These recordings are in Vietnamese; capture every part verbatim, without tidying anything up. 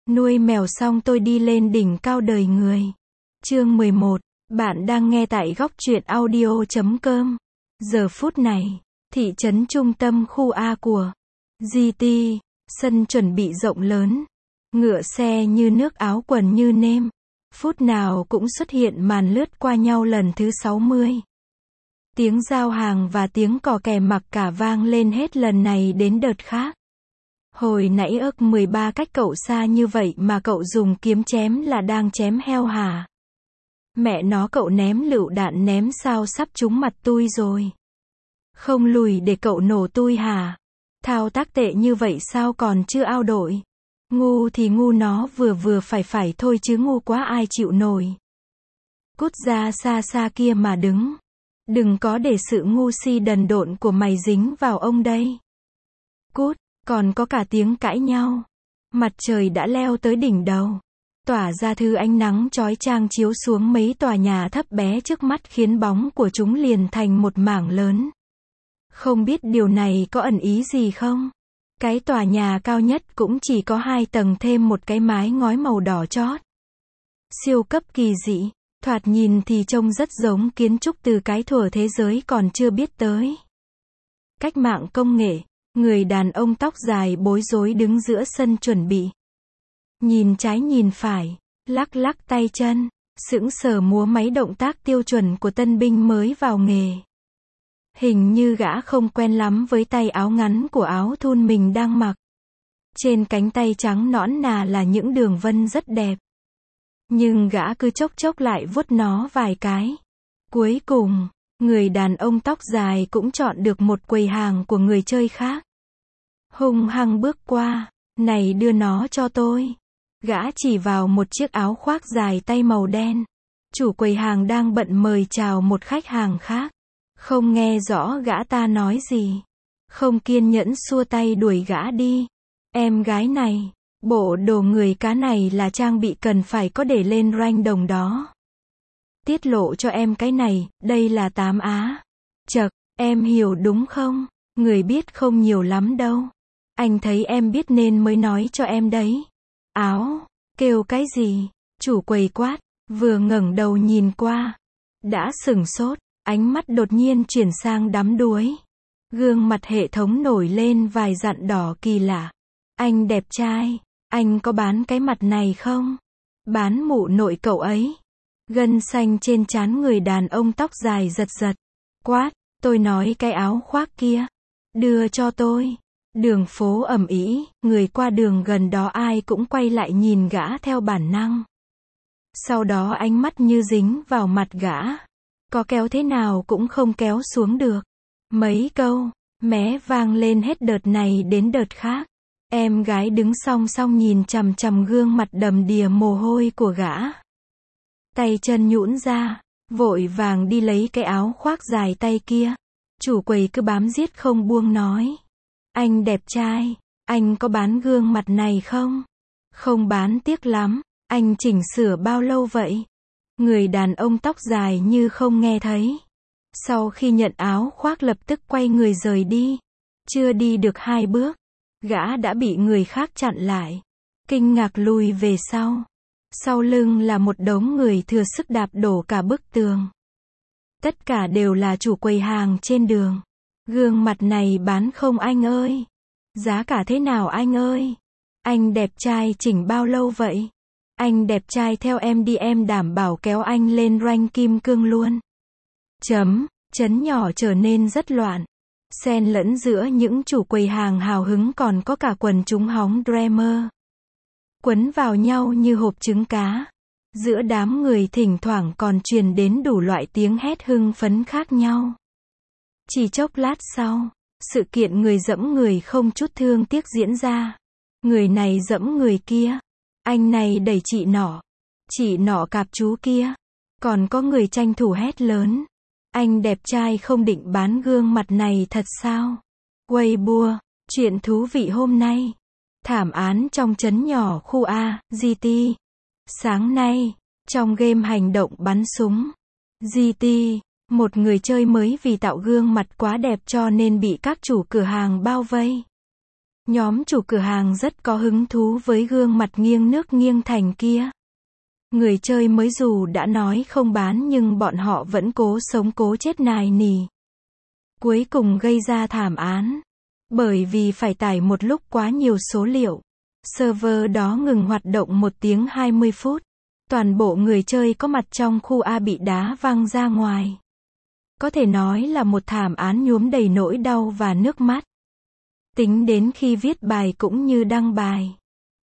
Nuôi mèo xong tôi đi lên đỉnh cao đời người. Chương mười một. Bạn đang nghe tại góc truyện audio chấm com. Giờ phút này, thị trấn trung tâm khu A của giê tê, sân chuẩn bị rộng lớn. Ngựa xe như nước, áo quần như nêm. Phút nào cũng xuất hiện màn lướt qua nhau lần thứ sáu mươi. Tiếng giao hàng và tiếng cò kè mặc cả vang lên hết lần này đến đợt khác. Hồi nãy ức mười ba cách cậu xa như vậy mà cậu dùng kiếm chém là đang chém heo hả? Mẹ nó, cậu ném lựu đạn ném sao sắp trúng mặt tui rồi. Không lùi để cậu nổ tui hả? Thao tác tệ như vậy sao còn chưa ao đội? Ngu thì ngu, nó vừa vừa phải phải thôi chứ ngu quá ai chịu nổi. Cút ra xa xa kia mà đứng. Đừng có để sự ngu si đần độn của mày dính vào ông đây. Cút. Còn có cả tiếng cãi nhau. Mặt trời đã leo tới đỉnh đầu, tỏa ra thứ ánh nắng chói chang chiếu xuống mấy tòa nhà thấp bé trước mắt khiến bóng của chúng liền thành một mảng lớn. Không biết điều này có ẩn ý gì không? Cái tòa nhà cao nhất cũng chỉ có hai tầng thêm một cái mái ngói màu đỏ chót. Siêu cấp kỳ dị, thoạt nhìn thì trông rất giống kiến trúc từ cái thuở thế giới còn chưa biết tới. Cách mạng công nghệ. Người đàn ông tóc dài bối rối đứng giữa sân chuẩn bị. Nhìn trái nhìn phải, lắc lắc tay chân, sững sờ múa máy động tác tiêu chuẩn của tân binh mới vào nghề. Hình như gã không quen lắm với tay áo ngắn của áo thun mình đang mặc. Trên cánh tay trắng nõn nà là những đường vân rất đẹp. Nhưng gã cứ chốc chốc lại vuốt nó vài cái. Cuối cùng, người đàn ông tóc dài cũng chọn được một quầy hàng của người chơi khác. Hung hăng bước qua, này đưa nó cho tôi. Gã chỉ vào một chiếc áo khoác dài tay màu đen. Chủ quầy hàng đang bận mời chào một khách hàng khác. Không nghe rõ gã ta nói gì. Không kiên nhẫn xua tay đuổi gã đi. Em gái này, bộ đồ người cá này là trang bị cần phải có để lên rank đồng đó. Tiết lộ cho em cái này, đây là tám á. Chậc, em hiểu đúng không? Người biết không nhiều lắm đâu. Anh thấy em biết nên mới nói cho em đấy. Áo, kêu cái gì? Chủ quầy quát, vừa ngẩng đầu nhìn qua. Đã sửng sốt, ánh mắt đột nhiên chuyển sang đắm đuối. Gương mặt hệ thống nổi lên vài dặn đỏ kỳ lạ. Anh đẹp trai, anh có bán cái mặt này không? Bán mụ nội cậu ấy. Gân xanh trên trán người đàn ông tóc dài giật giật. Quát, tôi nói cái áo khoác kia. Đưa cho tôi. Đường phố ầm ĩ, người qua đường gần đó ai cũng quay lại nhìn gã theo bản năng. Sau đó ánh mắt như dính vào mặt gã. Có kéo thế nào cũng không kéo xuống được. Mấy câu, mé vang lên hết đợt này đến đợt khác. Em gái đứng song song nhìn chằm chằm gương mặt đầm đìa mồ hôi của gã. Tay chân nhũn ra, vội vàng đi lấy cái áo khoác dài tay kia. Chủ quầy cứ bám giết không buông nói. Anh đẹp trai, anh có bán gương mặt này không? Không bán tiếc lắm, anh chỉnh sửa bao lâu vậy? Người đàn ông tóc dài như không nghe thấy. Sau khi nhận áo khoác lập tức quay người rời đi. Chưa đi được hai bước, gã đã bị người khác chặn lại. Kinh ngạc lùi về sau. Sau lưng là một đống người thừa sức đạp đổ cả bức tường. Tất cả đều là chủ quầy hàng trên đường. Gương mặt này bán không anh ơi? Giá cả thế nào anh ơi? Anh đẹp trai chỉnh bao lâu vậy? Anh đẹp trai theo em đi, em đảm bảo kéo anh lên rank kim cương luôn. Chấm, chấn nhỏ trở nên rất loạn. Xen lẫn giữa những chủ quầy hàng hào hứng còn có cả quần chúng hóng dreamer. Quấn vào nhau như hộp trứng cá. Giữa đám người thỉnh thoảng còn truyền đến đủ loại tiếng hét hưng phấn khác nhau. Chỉ chốc lát sau, sự kiện người dẫm người không chút thương tiếc diễn ra. Người này dẫm người kia. Anh này đẩy chị nọ. Chị nọ cạp chú kia. Còn có người tranh thủ hét lớn. Anh đẹp trai không định bán gương mặt này thật sao? Weibo, chuyện thú vị hôm nay. Thảm án trong trấn nhỏ khu A, giê tê. Sáng nay, trong game hành động bắn súng, giê tê, một người chơi mới vì tạo gương mặt quá đẹp cho nên bị các chủ cửa hàng bao vây. Nhóm chủ cửa hàng rất có hứng thú với gương mặt nghiêng nước nghiêng thành kia. Người chơi mới dù đã nói không bán nhưng bọn họ vẫn cố sống cố chết nài nỉ. Cuối cùng gây ra thảm án. Bởi vì phải tải một lúc quá nhiều số liệu. Server đó ngừng hoạt động một tiếng hai mươi phút. Toàn bộ người chơi có mặt trong khu A bị đá văng ra ngoài. Có thể nói là một thảm án nhuốm đầy nỗi đau và nước mắt. Tính đến khi viết bài cũng như đăng bài,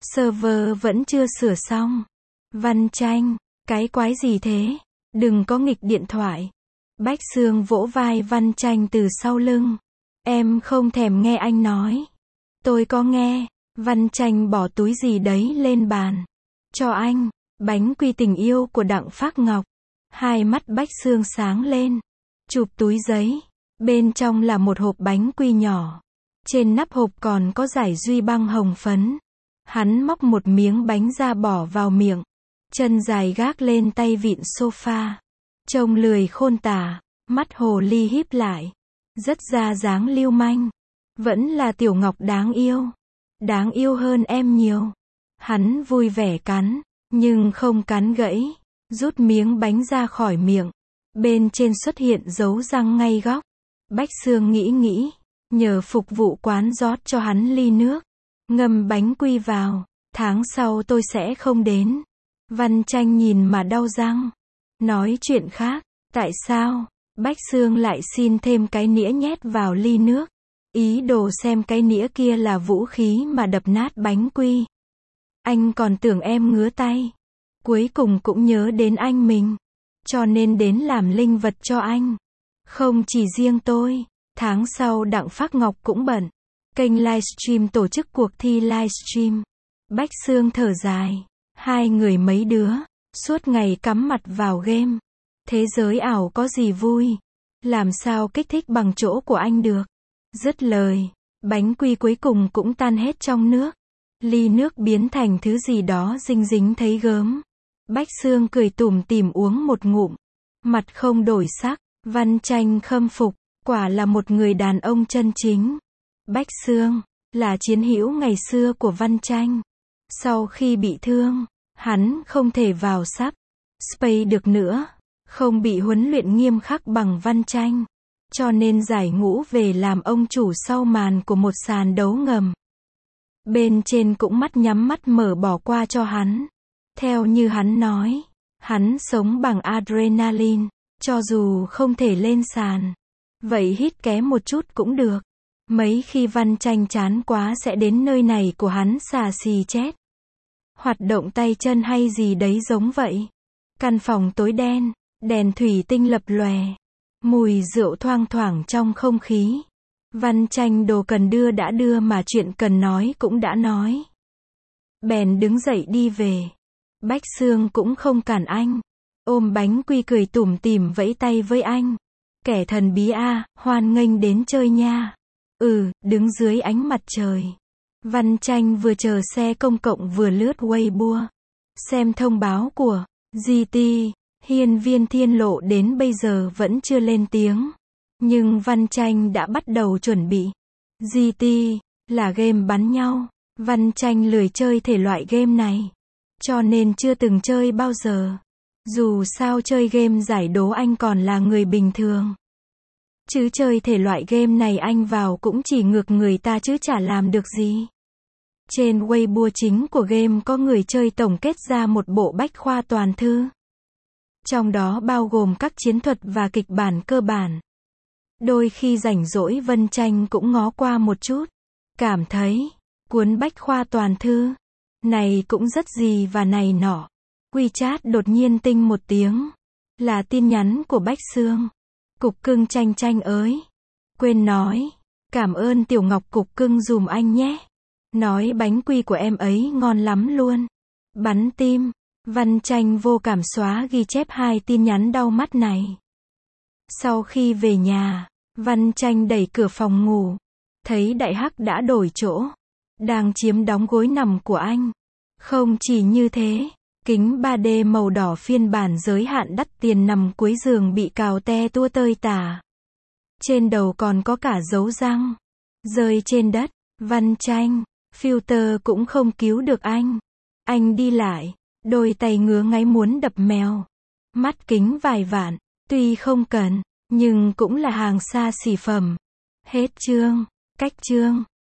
server vẫn chưa sửa xong. Văn Tranh, cái quái gì thế? Đừng có nghịch điện thoại. Bách Xương vỗ vai Văn Tranh từ sau lưng. Em không thèm nghe anh nói. Tôi có nghe. Văn Tranh bỏ túi gì đấy lên bàn. Cho anh. Bánh quy tình yêu của Đặng Phác Ngọc. Hai mắt Bách Xương sáng lên. Chụp túi giấy. Bên trong là một hộp bánh quy nhỏ. Trên nắp hộp còn có dải duy băng hồng phấn. Hắn móc một miếng bánh ra bỏ vào miệng. Chân dài gác lên tay vịn sofa. Trông lười khôn tả. Mắt hồ ly híp lại. Rất ra dáng lưu manh. Vẫn là Tiểu Ngọc đáng yêu. Đáng yêu hơn em nhiều. Hắn vui vẻ cắn. Nhưng không cắn gãy. Rút miếng bánh ra khỏi miệng. Bên trên xuất hiện dấu răng ngay góc. Bách Xương nghĩ nghĩ. Nhờ phục vụ quán rót cho hắn ly nước. Ngâm bánh quy vào. Tháng sau tôi sẽ không đến. Văn Tranh nhìn mà đau răng. Nói chuyện khác. Tại sao? Bách Xương lại xin thêm cái nĩa nhét vào ly nước. Ý đồ xem cái nĩa kia là vũ khí mà đập nát bánh quy. Anh còn tưởng em ngứa tay. Cuối cùng cũng nhớ đến anh mình. Cho nên đến làm linh vật cho anh. Không chỉ riêng tôi. Tháng sau Đặng Phác Ngọc cũng bận. Kênh livestream tổ chức cuộc thi livestream. Bách Xương thở dài. Hai người mấy đứa. Suốt ngày cắm mặt vào game. Thế giới ảo có gì vui. Làm sao kích thích bằng chỗ của anh được. Dứt lời. Bánh quy cuối cùng cũng tan hết trong nước. Ly nước biến thành thứ gì đó dinh dính thấy gớm. Bách Xương cười tủm tỉm uống một ngụm. Mặt không đổi sắc. Văn Tranh khâm phục. Quả là một người đàn ông chân chính. Bách Xương là chiến hữu ngày xưa của Văn Tranh. Sau khi bị thương, hắn không thể vào sub space được nữa. Không bị huấn luyện nghiêm khắc bằng Văn Tranh. Cho nên giải ngũ về làm ông chủ sau màn của một sàn đấu ngầm. Bên trên cũng mắt nhắm mắt mở bỏ qua cho hắn. Theo như hắn nói, hắn sống bằng adrenaline. Cho dù không thể lên sàn. Vậy hít ké một chút cũng được. Mấy khi Văn Tranh chán quá sẽ đến nơi này của hắn xà xì chết. Hoạt động tay chân hay gì đấy giống vậy. Căn phòng tối đen, đèn thủy tinh lập lòe. Mùi rượu thoang thoảng trong không khí. Văn Tranh đồ cần đưa đã đưa mà chuyện cần nói cũng đã nói. Bèn đứng dậy đi về. Bách Xương cũng không cản anh. Ôm bánh quy cười tủm tỉm vẫy tay với anh. Kẻ thần bí a, hoan nghênh đến chơi nha. Ừ, đứng dưới ánh mặt trời. Văn Tranh vừa chờ xe công cộng vừa lướt Weibo. Xem thông báo của giê tê. Hiên viên Thiên Lộ đến bây giờ vẫn chưa lên tiếng. Nhưng Văn Tranh đã bắt đầu chuẩn bị. giê tê là game bắn nhau. Văn Tranh lười chơi thể loại game này. Cho nên chưa từng chơi bao giờ. Dù sao chơi game giải đố anh còn là người bình thường. Chứ chơi thể loại game này anh vào cũng chỉ ngược người ta chứ chả làm được gì. Trên Weibo chính của game có người chơi tổng kết ra một bộ bách khoa toàn thư. Trong đó bao gồm các chiến thuật và kịch bản cơ bản. Đôi khi rảnh rỗi Văn Tranh cũng ngó qua một chút. Cảm thấy, cuốn bách khoa toàn thư này cũng rất gì và này nọ. WeChat đột nhiên tinh một tiếng. Là tin nhắn của Bách Xương. Cục cưng Tranh Tranh ơi. Quên nói. Cảm ơn Tiểu Ngọc cục cưng dùm anh nhé. Nói bánh quy của em ấy ngon lắm luôn. Bắn tim. Văn Tranh vô cảm xóa ghi chép hai tin nhắn đau mắt này. Sau khi về nhà, Văn Tranh đẩy cửa phòng ngủ. Thấy Đại Hắc đã đổi chỗ. Đang chiếm đóng gối nằm của anh. Không chỉ như thế. Kính ba D màu đỏ phiên bản giới hạn đắt tiền nằm cuối giường bị cào te tua tơi tả. Trên đầu còn có cả dấu răng. Rơi trên đất. Văn Tranh, filter cũng không cứu được anh. Anh đi lại, đôi tay ngứa ngáy muốn đập mèo. Mắt kính vài vạn, tuy không cần, nhưng cũng là hàng xa xỉ phẩm. Hết chương, cách chương.